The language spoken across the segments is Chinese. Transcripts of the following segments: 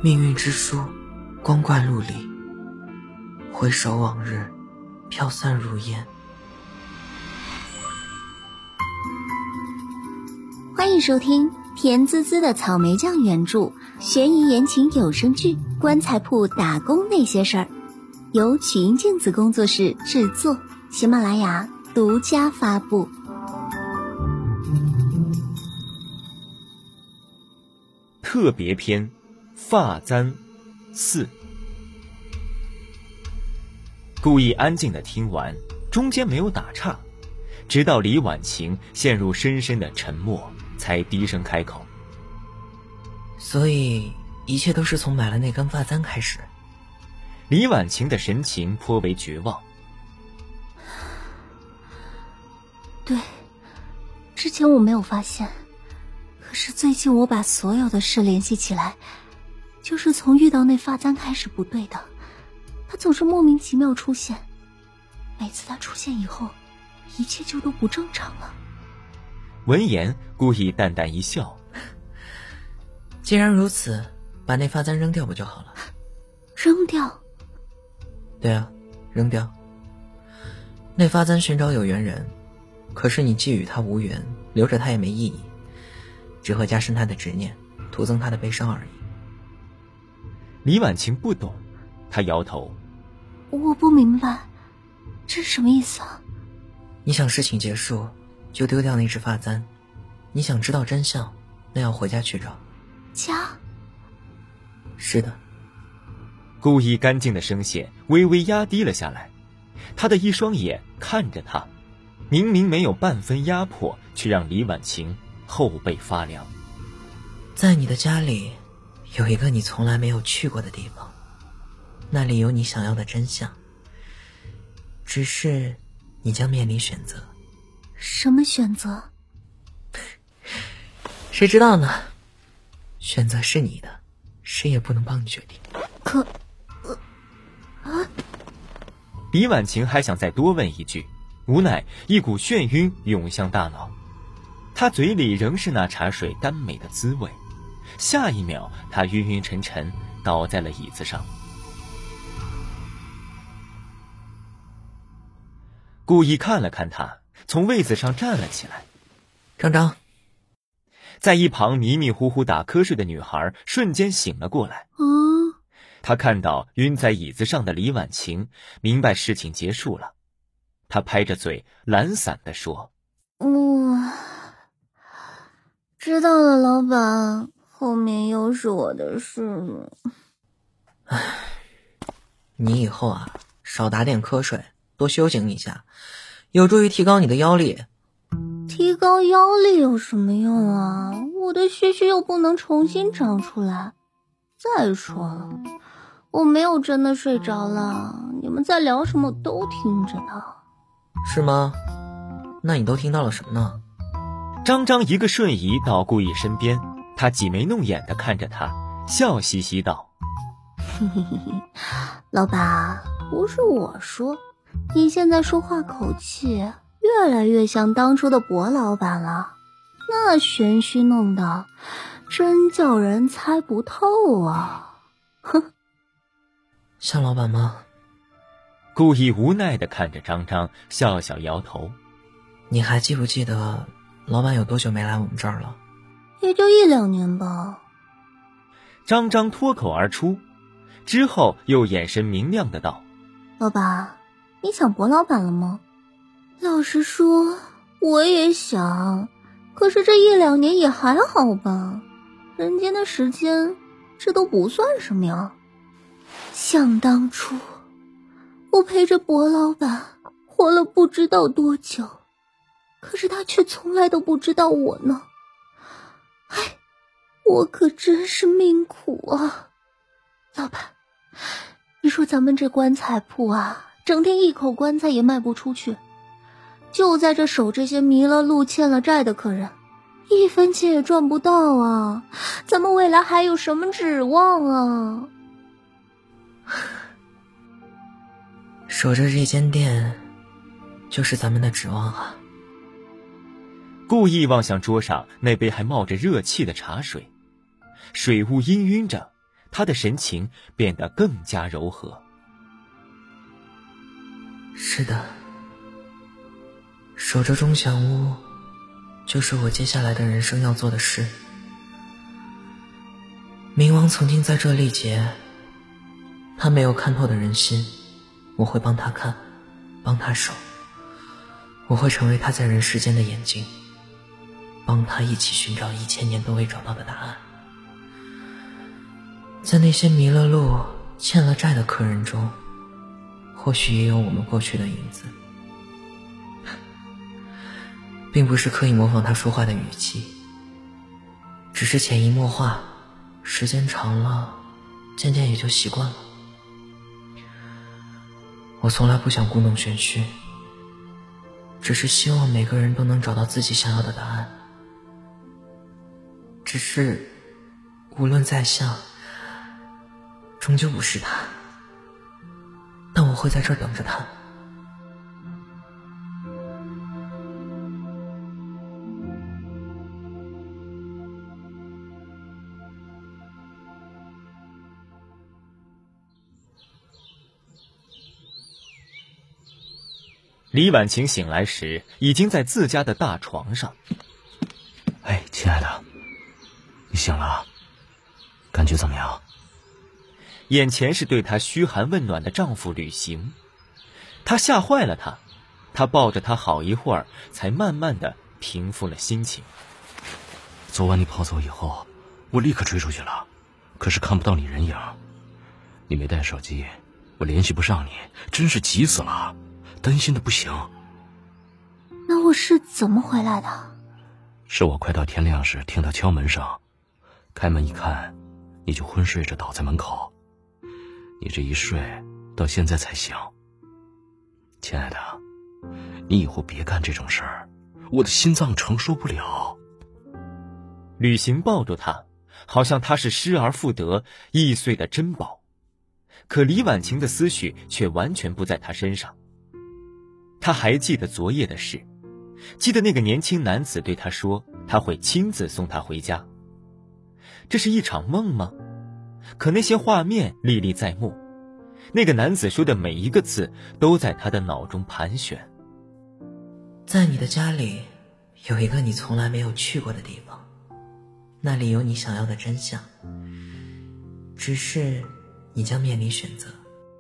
命运之书，光怪陆离，回首往日，飘散如烟。 欢迎收听甜滋滋的草莓酱原著悬疑言情有声剧《棺材铺打工那些事儿》，由曲音镜子工作室制作，喜马拉雅独家发布。 特别篇发簪4。故意安静地听完，中间没有打岔，直到李婉晴陷入深深的沉默，才低声开口。 所以一切都是从买了那根发簪开始。 李婉晴的神情颇为绝望。 对，之前我没有发现，可是最近我把所有的事联系起来，就是从遇到那发簪开始不对的。他总是莫名其妙出现，每次他出现以后，一切就都不正常了。 闻言故意淡淡一笑， 既然如此，把那发簪扔掉不就好了？ 扔掉？ 对啊，扔掉。那发簪寻找有缘人，可是你既与他无缘，留着他也没意义，只会加深他的执念，徒增他的悲伤而已。 李婉晴不懂，她摇头。 我不明白，这是什么意思啊？ 你想事情结束就丢掉那只发簪，你想知道真相，那要回家去找。 家？ 是的。 故意干净的声线微微压低了下来，他的一双眼看着他，明明没有半分压迫，却让李婉晴后背发凉。 在你的家里有一个你从来没有去过的地方，那里有你想要的真相，只是你将面临选择。 什么选择？ 谁知道呢？选择是你的，谁也不能帮你决定。 可李婉晴还想再多问一句，无奈一股眩晕涌向大脑，她嘴里仍是那茶水甘美的滋味，下一秒她晕晕沉沉倒在了椅子上。故意看了看他，从位子上站了起来。 张张。 在一旁迷迷糊糊打瞌睡的女孩瞬间醒了过来。她看到晕在椅子上的李婉晴，明白事情结束了。她拍着嘴懒散地说： 知道了，老板，后面又是我的事了。 你以后啊，少打点瞌睡，多修行一下，有助于提高你的腰力。 提高腰力有什么用啊？我的须须又不能重新长出来。再说了，我没有真的睡着了，你们在聊什么都听着呢。 是吗？那你都听到了什么呢？ 张张一个瞬移到顾意身边，他挤眉弄眼地看着他，笑嘻嘻道： 老板，不是我说，你现在说话口气越来越像当初的薄老板了，那玄虚弄的真叫人猜不透啊。哼， 像老板吗？ 故意无奈地看着张张，笑笑摇头。 你还记不记得老板有多久没来我们这儿了？ 也就1-2年吧。 张张脱口而出，之后又眼神明亮的道： 老板，你想薄老板了吗？老实说，我也想，可是这1-2年也还好吧，人间的时间这都不算什么呀。想当初我陪着薄老板活了不知道多久，可是他却从来都不知道我呢。哎，我可真是命苦啊。老板，你说咱们这棺材铺啊，整天一口棺材也卖不出去，就在这守这些迷了路欠了债的客人，1分钱也赚不到啊，咱们未来还有什么指望啊？ 守着这间店就是咱们的指望啊。 故意望向桌上那杯还冒着热气的茶水，水雾氤氲着， 他的神情变得更加柔和。 是的，守着钟祥屋就是我接下来的人生要做的事。冥王曾经在这历劫，他没有看透的人心，我会帮他看，帮他守，我会成为他在人世间的眼睛，帮他一起寻找1000年都未找到的答案。在那些迷了路欠了债的客人中，或许也有我们过去的影子，并不是刻意模仿他说话的语气，只是潜移默化，时间长了渐渐也就习惯了。我从来不想故弄玄虚，只是希望每个人都能找到自己想要的答案。只是无论再像，终究不是他，但我会在这儿等着他。 李婉晴醒来时已经在自家的大床上。 哎，亲爱的，你醒了，感觉怎么样？ 眼前是对她嘘寒问暖的丈夫吕行，她吓坏了他，他抱着她好一会儿，才慢慢的平复了心情。 昨晚你跑走以后，我立刻追出去了，可是看不到你人影，你没带手机，我联系不上你，真是急死了，担心的不行。 那我是怎么回来的？ 是我快到天亮时听到敲门声，开门一看，你就昏睡着倒在门口。你这一睡到现在才醒。亲爱的，你以后别干这种事儿，我的心脏承受不了。 吕行抱住她，好像她是失而复得易碎的珍宝，可李婉晴的思绪却完全不在她身上。她还记得昨夜的事，记得那个年轻男子对她说他会亲自送她回家。这是一场梦吗？可那些画面历历在目，那个男子说的每一个字都在她的脑中盘旋。 在你的家里有一个你从来没有去过的地方，那里有你想要的真相，只是你将面临选择。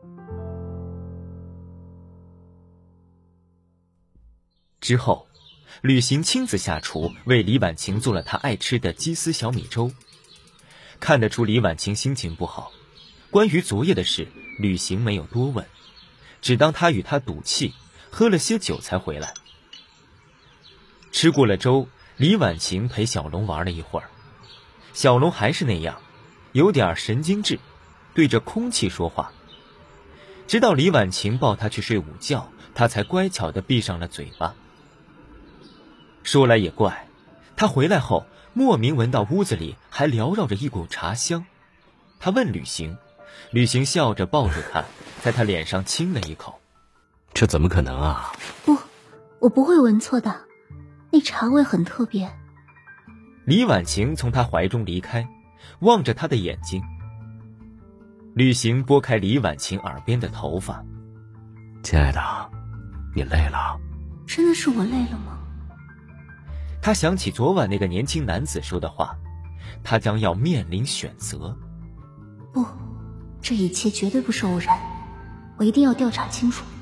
之后，吕行亲自下厨为李婉晴做了她爱吃的鸡丝小米粥。看得出李婉晴心情不好，关于昨夜的事，吕行没有多问，只当他与她赌气，喝了些酒才回来。吃过了粥，李婉晴陪小龙玩了一会儿。小龙还是那样，有点神经质，对着空气说话。直到李婉晴抱他去睡午觉，他才乖巧地闭上了嘴巴。说来也怪，他回来后莫名闻到屋子里还缭绕着一股茶香。他问吕行，吕行笑着抱住他，在他脸上亲了一口。 这怎么可能啊？ 不，我不会闻错的，那茶味很特别。 李婉晴从他怀中离开，望着他的眼睛。吕行拨开李婉晴耳边的头发。 亲爱的，你累了？ 真的是我累了吗？ 他想起昨晚那个年轻男子说的话，他将要面临选择。 不，这一切绝对不是偶然，我一定要调查清楚。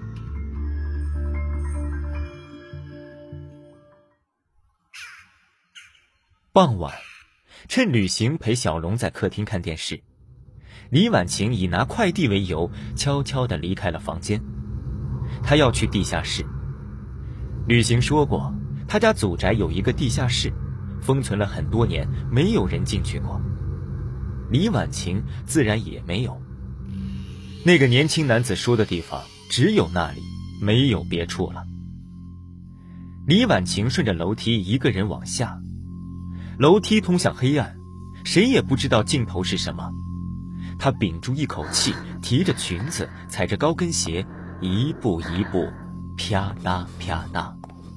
傍晚，趁吕行陪小龙在客厅看电视，李婉晴以拿快递为由，悄悄地离开了房间。她要去地下室。吕行说过，他家祖宅有一个地下室，封存了很多年，没有人进去过。李婉晴自然也没有。那个年轻男子说的地方只有那里，没有别处了。李婉晴顺着楼梯一个人往下，楼梯通向黑暗，谁也不知道尽头是什么。她屏住一口气，提着裙子，踩着高跟鞋，一步一步，啪嗒啪嗒。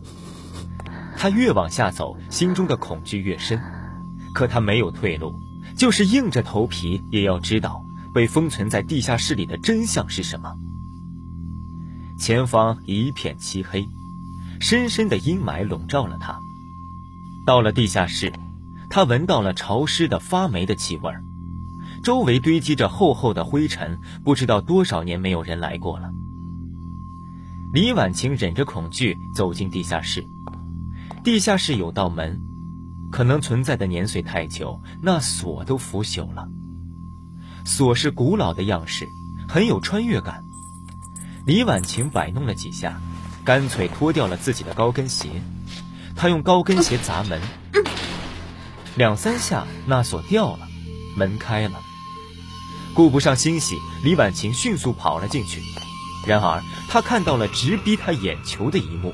她越往下走，心中的恐惧越深，可她没有退路， 就是硬着头皮也要知道被封存在地下室里的真相是什么。前方一片漆黑，深深的阴霾笼罩了他。到了地下室，他闻到了潮湿的发霉的气味，周围堆积着厚厚的灰尘，不知道多少年没有人来过了。李婉晴忍着恐惧走进地下室。地下室有道门，可能存在的年岁太久，那锁都腐朽了。锁是古老的样式，很有穿越感。李婉晴摆弄了几下，干脆脱掉了自己的高跟鞋。她用高跟鞋砸门，2、3下，那锁掉了，门开了。顾不上欣喜，李婉晴迅速跑了进去。然而她看到了直逼她眼球的一幕。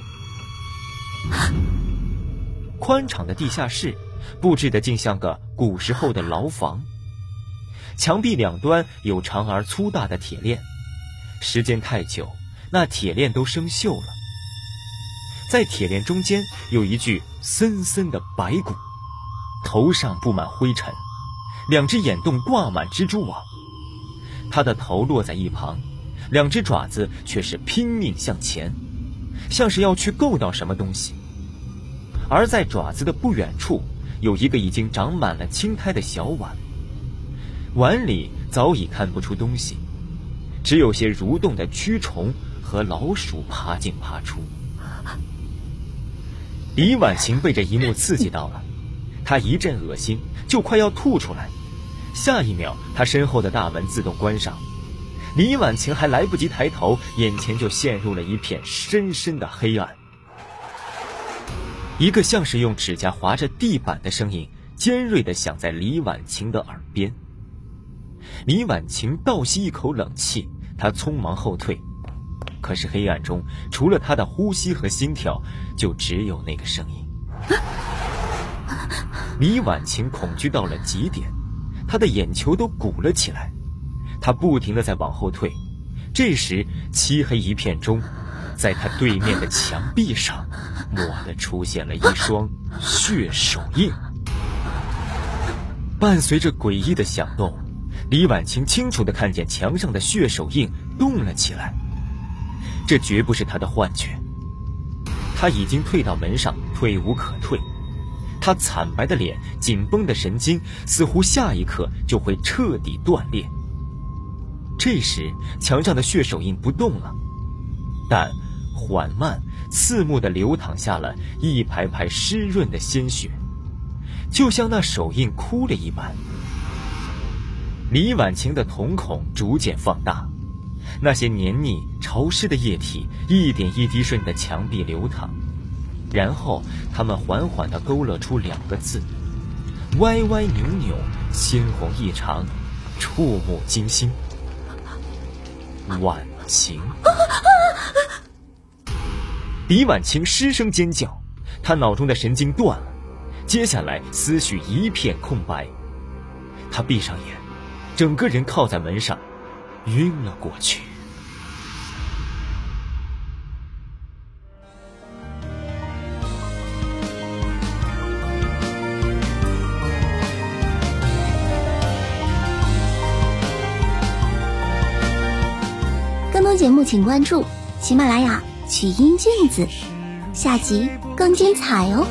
宽敞的地下室布置得竟像个古时候的牢房，墙壁两端有长而粗大的铁链，时间太久，那铁链都生锈了。在铁链中间有一具森森的白骨，头上布满灰尘，2只眼洞挂满蜘蛛网。他的头落在一旁，2只爪子却是拼命向前，像是要去够到什么东西。而在爪子的不远处，有一个已经长满了青苔的小碗，碗里早已看不出东西，只有些蠕动的蛆虫和老鼠爬进爬出。李婉晴被这一幕刺激到了，她一阵恶心，就快要吐出来。下一秒，她身后的大门自动关上，李婉晴还来不及抬头，眼前就陷入了一片深深的黑暗。一个像是用指甲划着地板的声音尖锐地响在李婉晴的耳边。李婉晴倒吸一口冷气，她匆忙后退，可是黑暗中除了她的呼吸和心跳，就只有那个声音。李婉晴恐惧到了极点，她的眼球都鼓了起来，她不停地在往后退。这时漆黑一片中，在她对面的墙壁上蓦地出现了一双血手印。伴随着诡异的响动，李婉晴清楚地看见墙上的血手印动了起来。这绝不是她的幻觉，她已经退到门上，退无可退。她惨白的脸，紧绷的神经，似乎下一刻就会彻底断裂。这时墙上的血手印不动了，但缓慢刺目地流淌下了一排排湿润的鲜血，就像那手印哭了一般。李婉晴的瞳孔逐渐放大，那些黏腻潮湿的液体一点一滴顺着墙壁流淌，然后它们缓缓地勾勒出2个字，歪歪扭扭，鲜红异常，触目惊心。婉晴。李婉晴失声尖叫，她脑中的神经断了，接下来思绪一片空白。她闭上眼，整个人靠在门上，晕了过去。 更多节目请关注喜马拉雅曲音镜子，下集更精彩哦。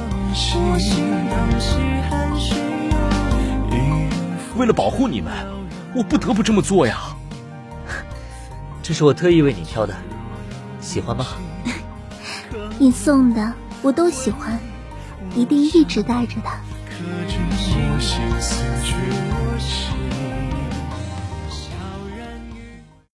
为了保护你们，我不得不这么做呀。 这是我特意为你挑的，喜欢吗？ 你送的我都喜欢，一定一直带着它。